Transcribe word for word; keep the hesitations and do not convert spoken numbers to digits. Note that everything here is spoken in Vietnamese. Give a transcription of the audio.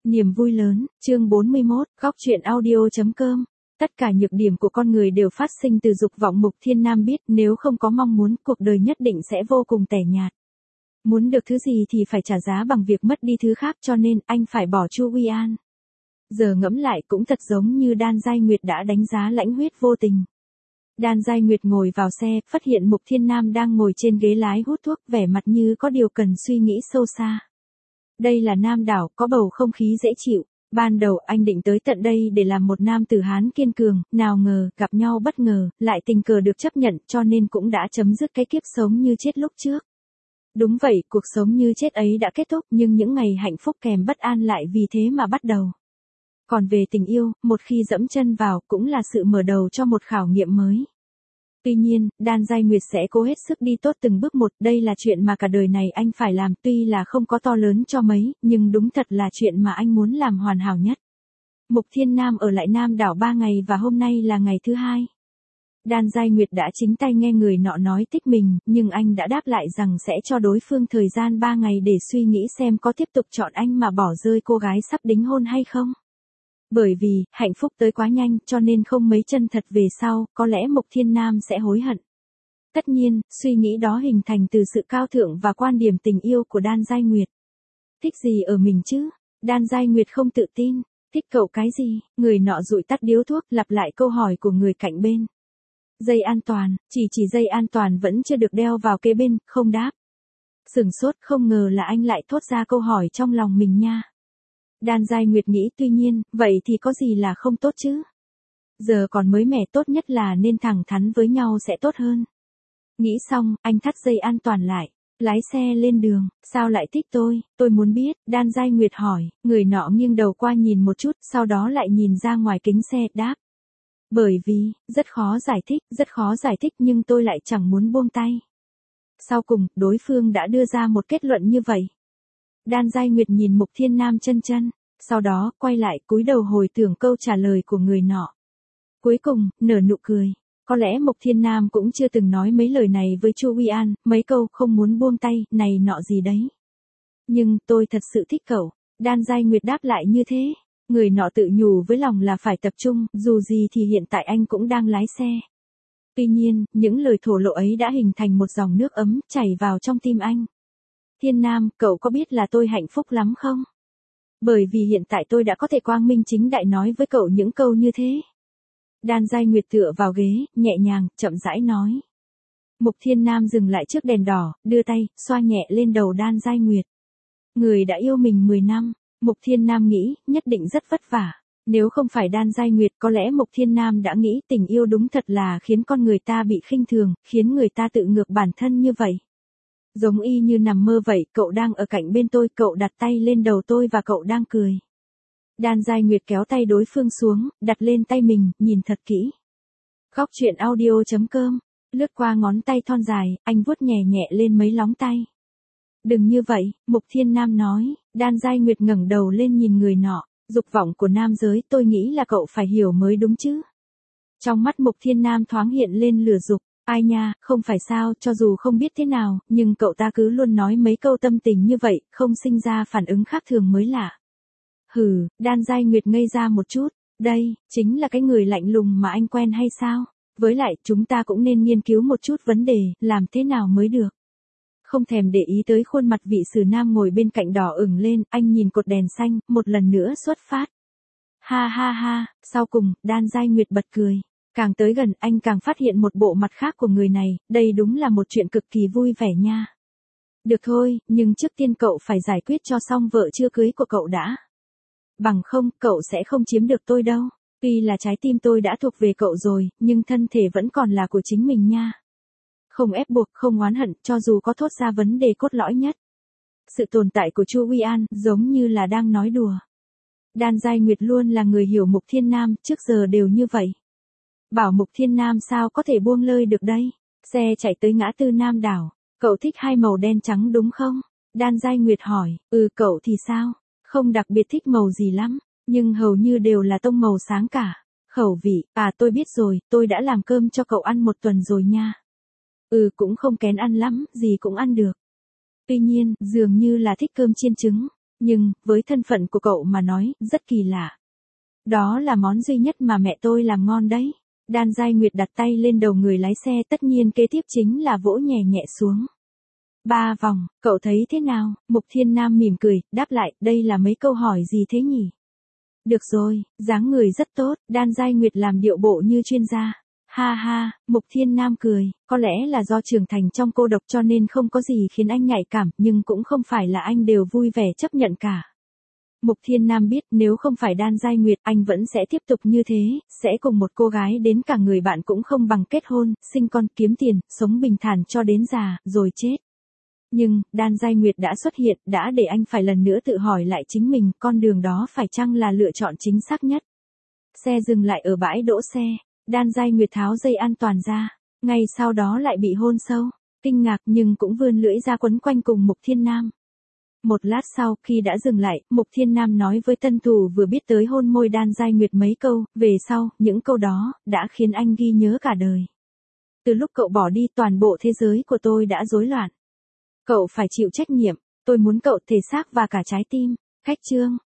Niềm vui lớn, chương bốn mươi mốt, góc truyện audio.com. Tất cả nhược điểm của con người đều phát sinh từ dục vọng. Mục Thiên Nam biết nếu không có mong muốn, cuộc đời nhất định sẽ vô cùng tẻ nhạt. Muốn được thứ gì thì phải trả giá bằng việc mất đi thứ khác, cho nên anh phải bỏ Chu Uy An. Giờ ngẫm lại cũng thật giống như Đan Giai Nguyệt đã đánh giá Lãnh Huyết vô tình. Đan Giai Nguyệt ngồi vào xe, phát hiện Mục Thiên Nam đang ngồi trên ghế lái hút thuốc, vẻ mặt như có điều cần suy nghĩ sâu xa. Đây là Nam đảo, có bầu không khí dễ chịu. Ban đầu anh định tới tận đây để làm một nam tử Hán kiên cường, nào ngờ, gặp nhau bất ngờ, lại tình cờ được chấp nhận, cho nên cũng đã chấm dứt cái kiếp sống như chết lúc trước. Đúng vậy, cuộc sống như chết ấy đã kết thúc, nhưng những ngày hạnh phúc kèm bất an lại vì thế mà bắt đầu. Còn về tình yêu, một khi dẫm chân vào, cũng là sự mở đầu cho một khảo nghiệm mới. Tuy nhiên, Đan Giai Nguyệt sẽ cố hết sức đi tốt từng bước một, đây là chuyện mà cả đời này anh phải làm, tuy là không có to lớn cho mấy, nhưng đúng thật là chuyện mà anh muốn làm hoàn hảo nhất. Mục Thiên Nam ở lại Nam đảo ba ngày và hôm nay là ngày thứ hai. Đan Giai Nguyệt đã chính tay nghe người nọ nói thích mình, nhưng anh đã đáp lại rằng sẽ cho đối phương thời gian ba ngày để suy nghĩ xem có tiếp tục chọn anh mà bỏ rơi cô gái sắp đính hôn hay không. Bởi vì, hạnh phúc tới quá nhanh, cho nên không mấy chân thật về sau, có lẽ Mục Thiên Nam sẽ hối hận. Tất nhiên, suy nghĩ đó hình thành từ sự cao thượng và quan điểm tình yêu của Đan Giai Nguyệt. Thích gì ở mình chứ? Đan Giai Nguyệt không tự tin. Thích cậu cái gì? Người nọ dụi tắt điếu thuốc, lặp lại câu hỏi của người cạnh bên. Dây an toàn, chỉ chỉ dây an toàn vẫn chưa được đeo vào kế bên, không đáp. Sửng sốt, không ngờ là anh lại thốt ra câu hỏi trong lòng mình nha. Đan Giai Nguyệt nghĩ, tuy nhiên, vậy thì có gì là không tốt chứ? Giờ còn mới mẻ, tốt nhất là nên thẳng thắn với nhau sẽ tốt hơn. Nghĩ xong, anh thắt dây an toàn lại, lái xe lên đường. Sao lại thích tôi? Tôi muốn biết, Đan Giai Nguyệt hỏi. Người nọ nghiêng đầu qua nhìn một chút, sau đó lại nhìn ra ngoài kính xe, đáp. Bởi vì, rất khó giải thích, rất khó giải thích nhưng tôi lại chẳng muốn buông tay. Sau cùng, đối phương đã đưa ra một kết luận như vậy. Đan Giai Nguyệt nhìn Mục Thiên Nam chân chân, sau đó, quay lại cúi đầu hồi tưởng câu trả lời của người nọ. Cuối cùng, nở nụ cười. Có lẽ Mục Thiên Nam cũng chưa từng nói mấy lời này với Chu Uy An, mấy câu không muốn buông tay, này nọ gì đấy. Nhưng, tôi thật sự thích cậu. Đan Giai Nguyệt đáp lại như thế. Người nọ tự nhủ với lòng là phải tập trung, dù gì thì hiện tại anh cũng đang lái xe. Tuy nhiên, những lời thổ lộ ấy đã hình thành một dòng nước ấm, chảy vào trong tim anh. Thiên Nam, cậu có biết là tôi hạnh phúc lắm không? Bởi vì hiện tại tôi đã có thể quang minh chính đại nói với cậu những câu như thế. Đan Giai Nguyệt tựa vào ghế, nhẹ nhàng, chậm rãi nói. Mục Thiên Nam dừng lại trước đèn đỏ, đưa tay, xoa nhẹ lên đầu Đan Giai Nguyệt. Người đã yêu mình mười năm, Mục Thiên Nam nghĩ, nhất định rất vất vả. Nếu không phải Đan Giai Nguyệt, có lẽ Mục Thiên Nam đã nghĩ tình yêu đúng thật là khiến con người ta bị khinh thường, khiến người ta tự ngược bản thân như vậy. Giống y như nằm mơ vậy, cậu đang ở cạnh bên tôi, cậu đặt tay lên đầu tôi và cậu đang cười. Đan Giai Nguyệt kéo tay đối phương xuống, đặt lên tay mình, nhìn thật kỹ. Góc truyện audio.com, lướt qua ngón tay thon dài, anh vuốt nhẹ nhẹ lên mấy lóng tay. Đừng như vậy, Mục Thiên Nam nói. Đan Giai Nguyệt ngẩng đầu lên nhìn người nọ. Dục vọng của nam giới, tôi nghĩ là cậu phải hiểu mới đúng chứ. Trong mắt Mục Thiên Nam thoáng hiện lên lửa dục. Ai nha, không phải sao, cho dù không biết thế nào, nhưng cậu ta cứ luôn nói mấy câu tâm tình như vậy, không sinh ra phản ứng khác thường mới lạ. Hừ, Đan Giai Nguyệt ngây ra một chút. Đây, chính là cái người lạnh lùng mà anh quen hay sao? Với lại, chúng ta cũng nên nghiên cứu một chút vấn đề, làm thế nào mới được. Không thèm để ý tới khuôn mặt vị sử nam ngồi bên cạnh đỏ ửng lên, anh nhìn cột đèn xanh, một lần nữa xuất phát. Ha ha ha, sau cùng, Đan Giai Nguyệt bật cười. Càng tới gần, anh càng phát hiện một bộ mặt khác của người này, đây đúng là một chuyện cực kỳ vui vẻ nha. Được thôi, nhưng trước tiên cậu phải giải quyết cho xong vợ chưa cưới của cậu đã. Bằng không, cậu sẽ không chiếm được tôi đâu. Tuy là trái tim tôi đã thuộc về cậu rồi, nhưng thân thể vẫn còn là của chính mình nha. Không ép buộc, không oán hận, cho dù có thốt ra vấn đề cốt lõi nhất. Sự tồn tại của Chu Uy An, giống như là đang nói đùa. Đan Giai Nguyệt luôn là người hiểu Mục Thiên Nam, trước giờ đều như vậy. Bảo Mục Thiên Nam sao có thể buông lơi được đây. Xe chạy tới ngã tư Nam đảo. Cậu thích hai màu đen trắng đúng không? Đan Giai Nguyệt hỏi. Ừ, cậu thì sao? Không đặc biệt thích màu gì lắm, nhưng hầu như đều là tông màu sáng cả. Khẩu vị, à tôi biết rồi, tôi đã làm cơm cho cậu ăn một tuần rồi nha. Ừ, cũng không kén ăn lắm, gì cũng ăn được. Tuy nhiên, dường như là thích cơm chiên trứng. Nhưng, với thân phận của cậu mà nói, rất kỳ lạ. Đó là món duy nhất mà mẹ tôi làm ngon đấy. Đan Giai Nguyệt đặt tay lên đầu người lái xe, tất nhiên kế tiếp chính là vỗ nhẹ nhẹ xuống. Ba vòng, cậu thấy thế nào? Mục Thiên Nam mỉm cười, đáp lại, đây là mấy câu hỏi gì thế nhỉ? Được rồi, dáng người rất tốt, Đan Giai Nguyệt làm điệu bộ như chuyên gia. Ha ha, Mục Thiên Nam cười, có lẽ là do trưởng thành trong cô độc cho nên không có gì khiến anh nhạy cảm, nhưng cũng không phải là anh đều vui vẻ chấp nhận cả. Mục Thiên Nam biết nếu không phải Đan Giai Nguyệt, anh vẫn sẽ tiếp tục như thế, sẽ cùng một cô gái đến cả người bạn cũng không bằng kết hôn, sinh con, kiếm tiền, sống bình thản cho đến già, rồi chết. Nhưng, Đan Giai Nguyệt đã xuất hiện, đã để anh phải lần nữa tự hỏi lại chính mình, con đường đó phải chăng là lựa chọn chính xác nhất. Xe dừng lại ở bãi đỗ xe, Đan Giai Nguyệt tháo dây an toàn ra, ngay sau đó lại bị hôn sâu, kinh ngạc nhưng cũng vươn lưỡi ra quấn quanh cùng Mục Thiên Nam. Một lát sau, khi đã dừng lại, Mục Thiên Nam nói với tân thủ vừa biết tới hôn môi Đan Giai Nguyệt mấy câu, về sau, những câu đó, đã khiến anh ghi nhớ cả đời. Từ lúc cậu bỏ đi, toàn bộ thế giới của tôi đã rối loạn. Cậu phải chịu trách nhiệm, tôi muốn cậu thể xác và cả trái tim. Khách chương